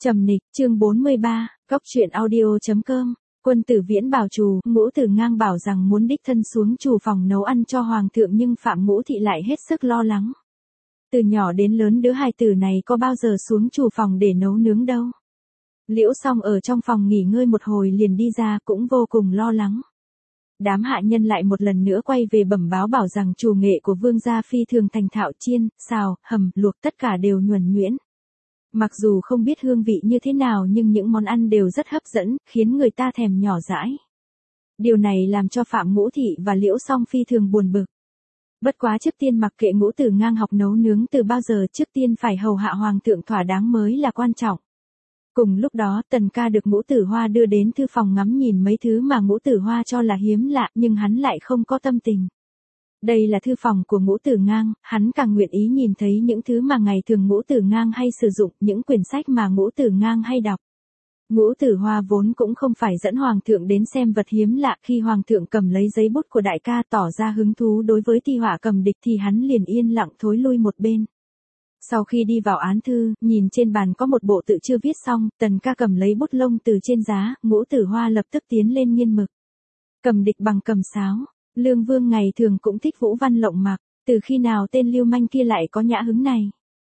Trầm Nịch, chương 43, Cóc truyện audio.com. Quân Tử Viễn bảo Trù, Ngũ Tử Ngang bảo rằng muốn đích thân xuống trù phòng nấu ăn cho hoàng thượng, nhưng Phạm Ngũ Thị lại hết sức lo lắng. Từ nhỏ đến lớn đứa hài tử này có bao giờ xuống trù phòng để nấu nướng đâu. Liễu Song ở trong phòng nghỉ ngơi một hồi liền đi ra, cũng vô cùng lo lắng. Đám hạ nhân lại một lần nữa quay về bẩm báo bảo rằng trù nghệ của vương gia phi thường thành thạo, chiên, xào, hầm, luộc tất cả đều nhuần nhuyễn. Mặc dù không biết hương vị như thế nào nhưng những món ăn đều rất hấp dẫn, khiến người ta thèm nhỏ dãi. Điều này làm cho Phạm Ngũ Thị và Liễu Song phi thường buồn bực. Bất quá trước tiên mặc kệ Ngũ Tử Ngang học nấu nướng từ bao giờ, trước tiên phải hầu hạ hoàng thượng thỏa đáng mới là quan trọng. Cùng lúc đó Tần Ca được Ngũ Tử Hoa đưa đến thư phòng ngắm nhìn mấy thứ mà Ngũ Tử Hoa cho là hiếm lạ, nhưng hắn lại không có tâm tình. Đây là thư phòng của Ngũ Tử Ngang, hắn càng nguyện ý nhìn thấy những thứ mà ngày thường Ngũ Tử Ngang hay sử dụng, những quyển sách mà Ngũ Tử Ngang hay đọc. Ngũ Tử Hoa vốn cũng không phải dẫn hoàng thượng đến xem vật hiếm lạ, khi hoàng thượng cầm lấy giấy bút của đại ca tỏ ra hứng thú đối với thi họa cầm địch thì hắn liền yên lặng thối lui một bên. Sau khi đi vào án thư, nhìn trên bàn có một bộ tự chưa viết xong, Tần Ca cầm lấy bút lông từ trên giá, Ngũ Tử Hoa lập tức tiến lên nghiên mực. Cầm địch bằng cầm sáo. Lương Vương ngày thường cũng thích Vũ Văn Lộng Mặc, từ khi nào tên lưu manh kia lại có nhã hứng này.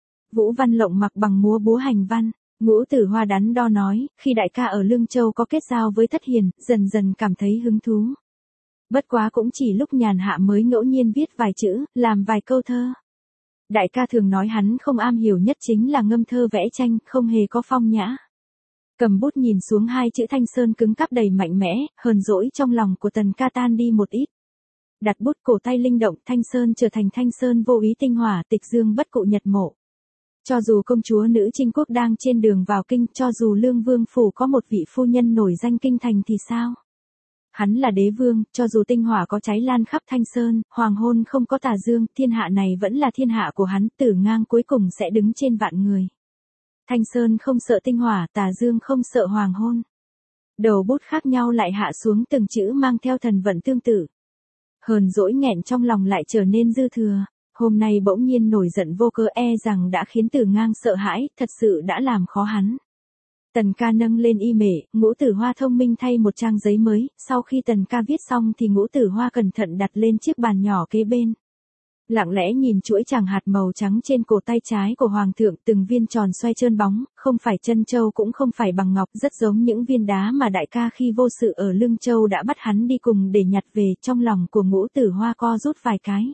Vũ Văn Lộng Mặc bằng múa búa hành văn. Ngũ Tử Hoa đắn đo nói, khi đại ca ở Lương Châu có kết giao với Thất Hiền, dần dần cảm thấy hứng thú. Bất quá cũng chỉ lúc nhàn hạ mới ngẫu nhiên viết vài chữ, làm vài câu thơ. Đại ca thường nói hắn không am hiểu nhất chính là ngâm thơ vẽ tranh, không hề có phong nhã. Cầm bút nhìn xuống hai chữ Thanh Sơn cứng cáp đầy mạnh mẽ, hờn dỗi trong lòng của Tần Ca tan đi một ít. Đặt bút, cổ tay linh động, Thanh Sơn trở thành Thanh Sơn vô ý tinh hỏa, tịch dương bất cụ nhật mộ. Cho dù công chúa nữ Trinh Quốc đang trên đường vào kinh, cho dù Lương Vương phủ có một vị phu nhân nổi danh kinh thành thì sao? Hắn là đế vương, cho dù tinh hỏa có cháy lan khắp Thanh Sơn, hoàng hôn không có tà dương, thiên hạ này vẫn là thiên hạ của hắn, Tử Ngang cuối cùng sẽ đứng trên vạn người. Thanh Sơn không sợ tinh hỏa, tà dương không sợ hoàng hôn. Đầu bút khác nhau lại hạ xuống từng chữ mang theo thần vận tương tự. Hờn dỗi nghẹn trong lòng lại trở nên dư thừa, hôm nay bỗng nhiên nổi giận vô cớ rằng đã khiến Tử Ngang sợ hãi, thật sự đã làm khó hắn. Tần Ca nâng lên y mể, Ngũ Tử Hoa thông minh thay một trang giấy mới, sau khi Tần Ca viết xong thì Ngũ Tử Hoa cẩn thận đặt lên chiếc bàn nhỏ kế bên. Lặng lẽ nhìn chuỗi chàng hạt màu trắng trên cổ tay trái của hoàng thượng, từng viên tròn xoay trơn bóng, không phải chân châu cũng không phải bằng ngọc, rất giống những viên đá mà đại ca khi vô sự ở Lương Châu đã bắt hắn đi cùng để nhặt về. Trong lòng của Ngũ Tử Hoa co rút vài cái.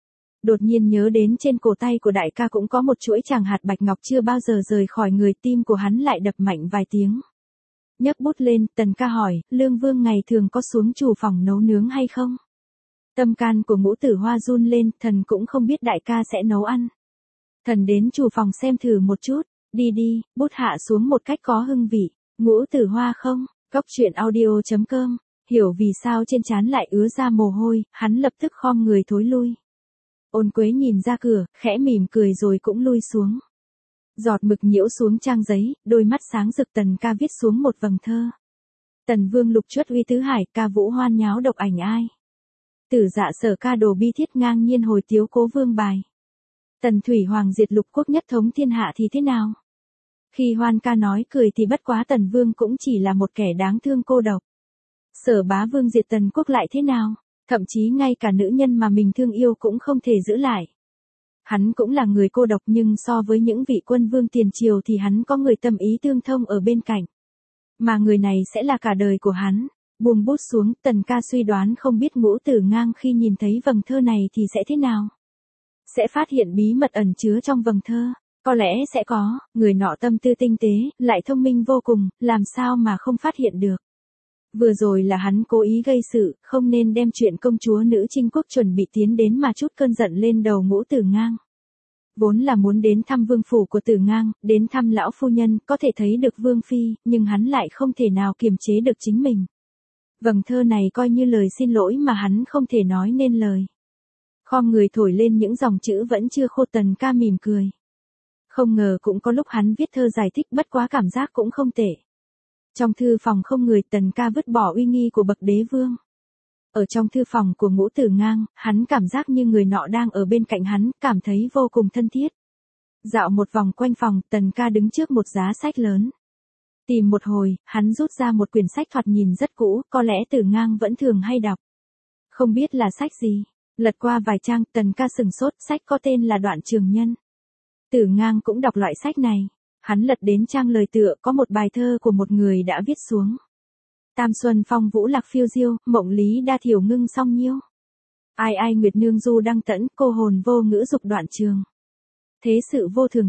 Đột nhiên nhớ đến trên cổ tay của đại ca cũng có một chuỗi chàng hạt bạch ngọc chưa bao giờ rời khỏi người, tim của hắn lại đập mạnh vài tiếng. Nhấc bút lên, Tần Ca hỏi, Lương Vương ngày thường có xuống trù phòng nấu nướng hay không? Tâm can của Ngũ Tử Hoa run lên, thần cũng không biết đại ca sẽ nấu ăn. Thần đến trù phòng xem thử một chút, đi đi, bút hạ xuống một cách có hương vị. Ngũ Tử Hoa không, Cóc truyện audio.com, hiểu vì sao trên trán lại ứa ra mồ hôi, hắn lập tức khom người thối lui. Ôn Quế nhìn ra cửa, khẽ mỉm cười rồi cũng lui xuống. Giọt mực nhiễu xuống trang giấy, đôi mắt sáng rực. Tần Ca viết xuống một vầng thơ. Tần Vương lục chuất uy tứ hải, ca vũ hoan nháo độc ảnh ai. Tử dạ sở ca đồ bi thiết, ngang nhiên hồi tiếu cố vương bài. Tần Thủy Hoàng diệt lục quốc nhất thống thiên hạ thì thế nào? Khi hoan ca nói cười thì bất quá Tần Vương cũng chỉ là một kẻ đáng thương cô độc. Sở Bá Vương diệt Tần quốc lại thế nào? Thậm chí ngay cả nữ nhân mà mình thương yêu cũng không thể giữ lại. Hắn cũng là người cô độc, nhưng so với những vị quân vương tiền triều thì hắn có người tâm ý tương thông ở bên cạnh. Mà người này sẽ là cả đời của hắn. Buông bút xuống, Tần Ca suy đoán không biết Ngũ Tử Ngang khi nhìn thấy vầng thơ này thì sẽ thế nào. Sẽ phát hiện bí mật ẩn chứa trong vầng thơ. Có lẽ sẽ có, người nọ tâm tư tinh tế, lại thông minh vô cùng, làm sao mà không phát hiện được. Vừa rồi là hắn cố ý gây sự, không nên đem chuyện công chúa nữ Trinh Quốc chuẩn bị tiến đến mà chút cơn giận lên đầu Ngũ Tử Ngang. Vốn là muốn đến thăm vương phủ của Tử Ngang, đến thăm lão phu nhân, có thể thấy được vương phi, nhưng hắn lại không thể nào kiềm chế được chính mình. Vầng thơ này coi như lời xin lỗi mà hắn không thể nói nên lời. Khom người thổi lên những dòng chữ vẫn chưa khô. Tần Ca mỉm cười. Không ngờ cũng có lúc hắn viết thơ giải thích, bất quá cảm giác cũng không tệ. Trong thư phòng không người, Tần Ca vứt bỏ uy nghi của bậc đế vương. Ở trong thư phòng của Ngũ Tử Ngang, hắn cảm giác như người nọ đang ở bên cạnh hắn, cảm thấy vô cùng thân thiết. Dạo một vòng quanh phòng, Tần Ca đứng trước một giá sách lớn. Tìm một hồi, hắn rút ra một quyển sách thoạt nhìn rất cũ, có lẽ Tử Ngang vẫn thường hay đọc. Không biết là sách gì. Lật qua vài trang, Tần ca sừng sốt, sách có tên là Đoạn Trường Nhân. Tử Ngang cũng đọc loại sách này. Hắn lật đến trang lời tựa, có một bài thơ của một người đã viết xuống. Tam xuân phong vũ lạc phiêu diêu, mộng lý đa thiểu ngưng song nhiêu. Ai ai nguyệt nương du đăng tẫn, cô hồn vô ngữ dục đoạn trường. Thế sự vô thường,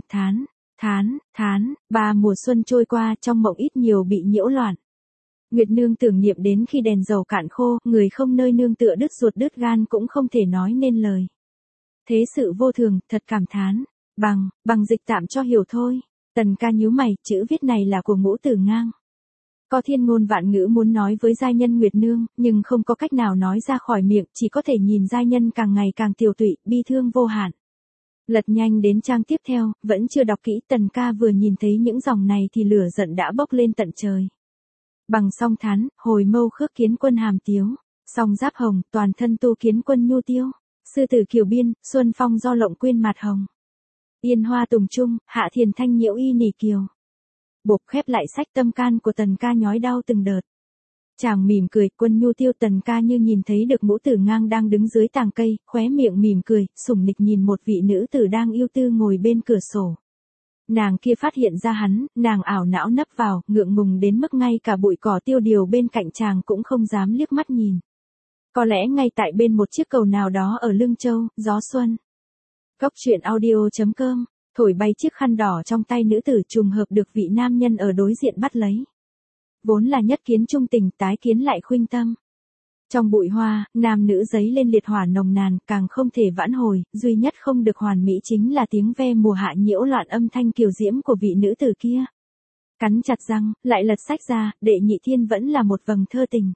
thán, 3 mùa xuân trôi qua, trong mộng ít nhiều bị nhiễu loạn. Nguyệt nương tưởng niệm đến khi đèn dầu cạn khô, người không nơi nương tựa đứt ruột đứt gan cũng không thể nói nên lời. Thế sự vô thường, thật cảm thán. Bằng dịch tạm cho hiểu thôi. Tần ca nhíu mày, chữ viết này là của Ngũ Tử Ngang. Có thiên ngôn vạn ngữ muốn nói với giai nhân Nguyệt nương, nhưng không có cách nào nói ra khỏi miệng, chỉ có thể nhìn giai nhân càng ngày càng tiều tụy, bi thương vô hạn. Lật nhanh đến trang tiếp theo, vẫn chưa đọc kỹ, Tần ca vừa nhìn thấy những dòng này thì lửa giận đã bốc lên tận trời. Bằng song thán, hồi mâu khước kiến quân hàm tiếu, song giáp hồng, toàn thân tu kiến quân nhu tiêu, sư tử kiều biên, xuân phong do lộng quyên mạt hồng. Yên hoa tùng trung, hạ thiền thanh nhiễu y nỉ kiều. Bộc khép lại sách, tâm can của Tần ca nhói đau từng đợt. Chàng mỉm cười, quân nhu tiêu. Tần ca như nhìn thấy được Ngũ Tử Ngang đang đứng dưới tàng cây, khóe miệng mỉm cười, sủng nịch nhìn một vị nữ tử đang yêu tư ngồi bên cửa sổ. Nàng kia phát hiện ra hắn, nàng ảo não nấp vào, ngượng ngùng đến mức ngay cả bụi cỏ tiêu điều bên cạnh chàng cũng không dám liếc mắt nhìn. Có lẽ ngay tại bên một chiếc cầu nào đó ở Lương Châu, gió xuân. Cốc truyện audio.com, thổi bay chiếc khăn đỏ trong tay nữ tử, trùng hợp được vị nam nhân ở đối diện bắt lấy. Vốn là nhất kiến trung tình, tái kiến lại khuynh tâm. Trong bụi hoa, nam nữ giấy lên liệt hỏa nồng nàn, càng không thể vãn hồi, duy nhất không được hoàn mỹ chính là tiếng ve mùa hạ nhiễu loạn âm thanh kiều diễm của vị nữ tử kia. Cắn chặt răng, lại lật sách ra, Đệ Nhị Thiên vẫn là một vầng thơ tình.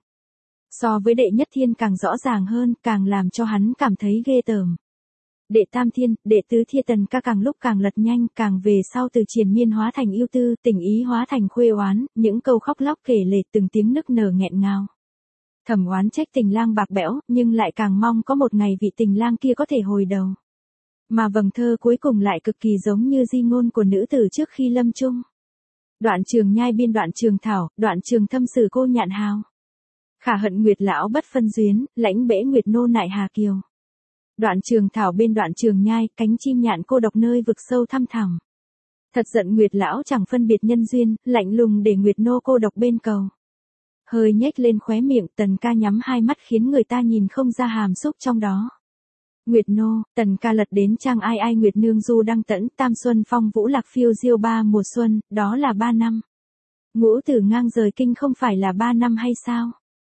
So với Đệ Nhất Thiên càng rõ ràng hơn, càng làm cho hắn cảm thấy ghê tởm. Đệ Tam Thiên, Đệ Tứ Thiên. Tần ca càng lúc càng lật nhanh, càng về sau từ triền miên hóa thành yêu tư, tình ý hóa thành khuê oán, những câu khóc lóc kể lể, từng tiếng nức nở nghẹn ngào. Thầm oán trách tình lang bạc bẽo, nhưng lại càng mong có một ngày vị tình lang kia có thể hồi đầu. Mà vầng thơ cuối cùng lại cực kỳ giống như di ngôn của nữ tử trước khi lâm chung. Đoạn trường nhai biên đoạn trường thảo, đoạn trường thâm sử cô nhạn hào. Khả hận nguyệt lão bất phân duyến, lãnh bể nguyệt nô nại hà kiều. Đoạn trường thảo bên đoạn trường nhai, cánh chim nhạn cô độc nơi vực sâu thăm thẳm. Thật giận nguyệt lão chẳng phân biệt nhân duyên, lạnh lùng để nguyệt nô cô độc bên cầu. Hơi nhếch lên khóe miệng, Tần ca nhắm hai mắt khiến người ta nhìn không ra hàm xúc trong đó. Nguyệt nô. Tần ca lật đến trang ai ai nguyệt nương du đăng tẫn, tam xuân phong vũ lạc phiêu diêu 3 mùa xuân, đó là 3 năm. Ngũ Tử Ngang rời kinh không phải là 3 năm hay sao?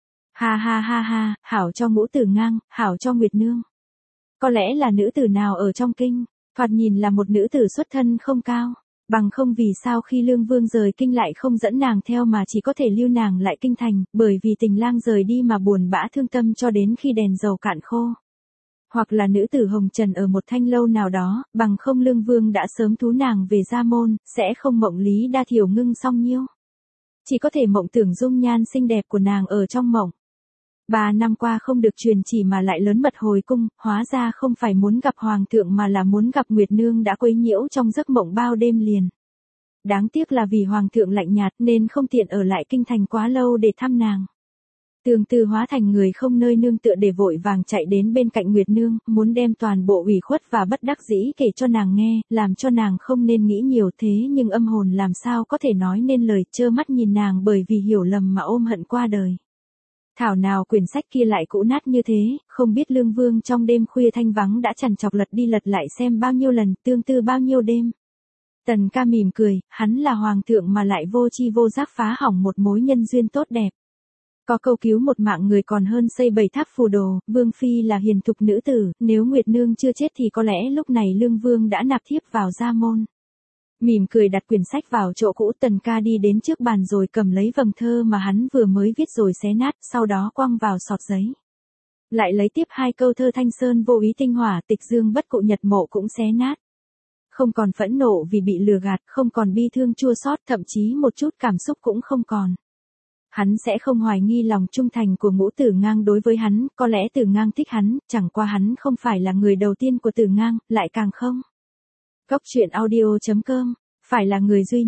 Ha, hảo cho Ngũ Tử Ngang, hảo cho Nguyệt nương. Có lẽ là nữ tử nào ở trong kinh, thoạt nhìn là một nữ tử xuất thân không cao. Bằng không vì sao khi Lương Vương rời kinh lại không dẫn nàng theo mà chỉ có thể lưu nàng lại kinh thành, bởi vì tình lang rời đi mà buồn bã thương tâm cho đến khi đèn dầu cạn khô. Hoặc là nữ tử hồng trần ở một thanh lâu nào đó, bằng không Lương Vương đã sớm thú nàng về gia môn, sẽ không mộng lý đa thiểu ngưng song nhiêu. Chỉ có thể mộng tưởng dung nhan xinh đẹp của nàng ở trong mộng. 3 năm qua không được truyền chỉ mà lại lớn mật hồi cung, hóa ra không phải muốn gặp hoàng thượng mà là muốn gặp Nguyệt nương đã quấy nhiễu trong giấc mộng bao đêm liền. Đáng tiếc là vì hoàng thượng lạnh nhạt nên không tiện ở lại kinh thành quá lâu để thăm nàng. Tương tư hóa thành người không nơi nương tựa để vội vàng chạy đến bên cạnh Nguyệt nương, muốn đem toàn bộ ủy khuất và bất đắc dĩ kể cho nàng nghe, làm cho nàng không nên nghĩ nhiều thế nhưng âm hồn làm sao có thể nói nên lời, trơ mắt nhìn nàng bởi vì hiểu lầm mà ôm hận qua đời. Thảo nào quyển sách kia lại cũ nát như thế, không biết Lương Vương trong đêm khuya thanh vắng đã trằn trọc lật đi lật lại xem bao nhiêu lần, tương tư bao nhiêu đêm. Tần ca mỉm cười, hắn là hoàng thượng mà lại vô chi vô giác phá hỏng một mối nhân duyên tốt đẹp. Có câu cứu một mạng người còn hơn xây 7 tháp phù đồ, Vương Phi là hiền thục nữ tử, nếu Nguyệt nương chưa chết thì có lẽ lúc này Lương Vương đã nạp thiếp vào gia môn. Mỉm cười đặt quyển sách vào chỗ cũ, Tần ca đi đến trước bàn rồi cầm lấy vầng thơ mà hắn vừa mới viết rồi xé nát, sau đó quăng vào sọt giấy. Lại lấy tiếp 2 câu thơ thanh sơn vô ý tinh hỏa, tịch dương bất cụ nhật mộ cũng xé nát. Không còn phẫn nộ vì bị lừa gạt, không còn bi thương chua xót, thậm chí một chút cảm xúc cũng không còn. Hắn sẽ không hoài nghi lòng trung thành của Ngũ Tử Ngang đối với hắn, có lẽ Tử Ngang thích hắn, chẳng qua hắn không phải là người đầu tiên của Tử Ngang, lại càng không. Cốc truyện audio.com, phải là người duy nhất.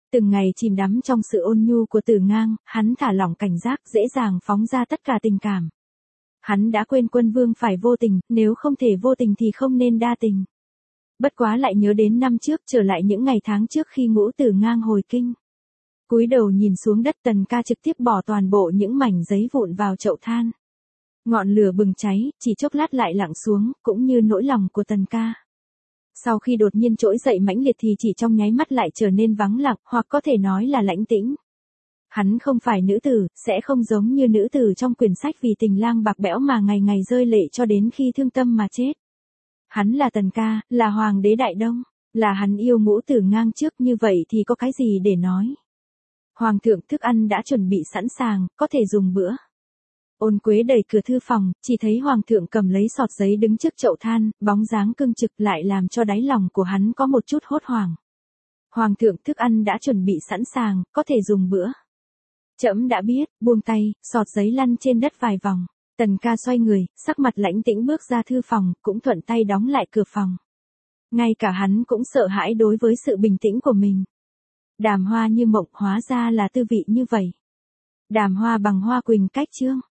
Từng ngày chìm đắm trong sự ôn nhu của Tử Ngang, hắn thả lỏng cảnh giác, dễ dàng phóng ra tất cả tình cảm. Hắn đã quên Quân Vương phải vô tình, nếu không thể vô tình thì không nên đa tình. Bất quá lại nhớ đến năm trước, trở lại những ngày tháng trước khi Ngũ Tử Ngang hồi kinh. Cúi đầu nhìn xuống đất, Tần Ca trực tiếp bỏ toàn bộ những mảnh giấy vụn vào chậu than. Ngọn lửa bừng cháy, chỉ chốc lát lại lặng xuống, cũng như nỗi lòng của Tần Ca. Sau khi đột nhiên trỗi dậy mãnh liệt thì chỉ trong nháy mắt lại trở nên vắng lặng, hoặc có thể nói là lãnh tĩnh. Hắn không phải nữ tử, sẽ không giống như nữ tử trong quyển sách vì tình lang bạc bẽo mà ngày ngày rơi lệ cho đến khi thương tâm mà chết. Hắn là Tần Ca, là hoàng đế Đại Đông, là hắn yêu Ngũ Tử Ngang trước, như vậy thì có cái gì để nói. Hoàng thượng, thức ăn đã chuẩn bị sẵn sàng, có thể dùng bữa. Ôn Quế đẩy cửa thư phòng, chỉ thấy hoàng thượng cầm lấy sọt giấy đứng trước chậu than, bóng dáng cương trực lại làm cho đáy lòng của hắn có một chút hốt hoảng. Hoàng thượng, thức ăn đã chuẩn bị sẵn sàng, có thể dùng bữa. Trẫm đã biết, buông tay, sọt giấy lăn trên đất vài vòng. Tần Ca xoay người, sắc mặt lãnh tĩnh bước ra thư phòng, cũng thuận tay đóng lại cửa phòng. Ngay cả hắn cũng sợ hãi đối với sự bình tĩnh của mình. Đàm hoa như mộng, hóa ra là tư vị như vậy. Đàm hoa bằng hoa quỳnh cách chương.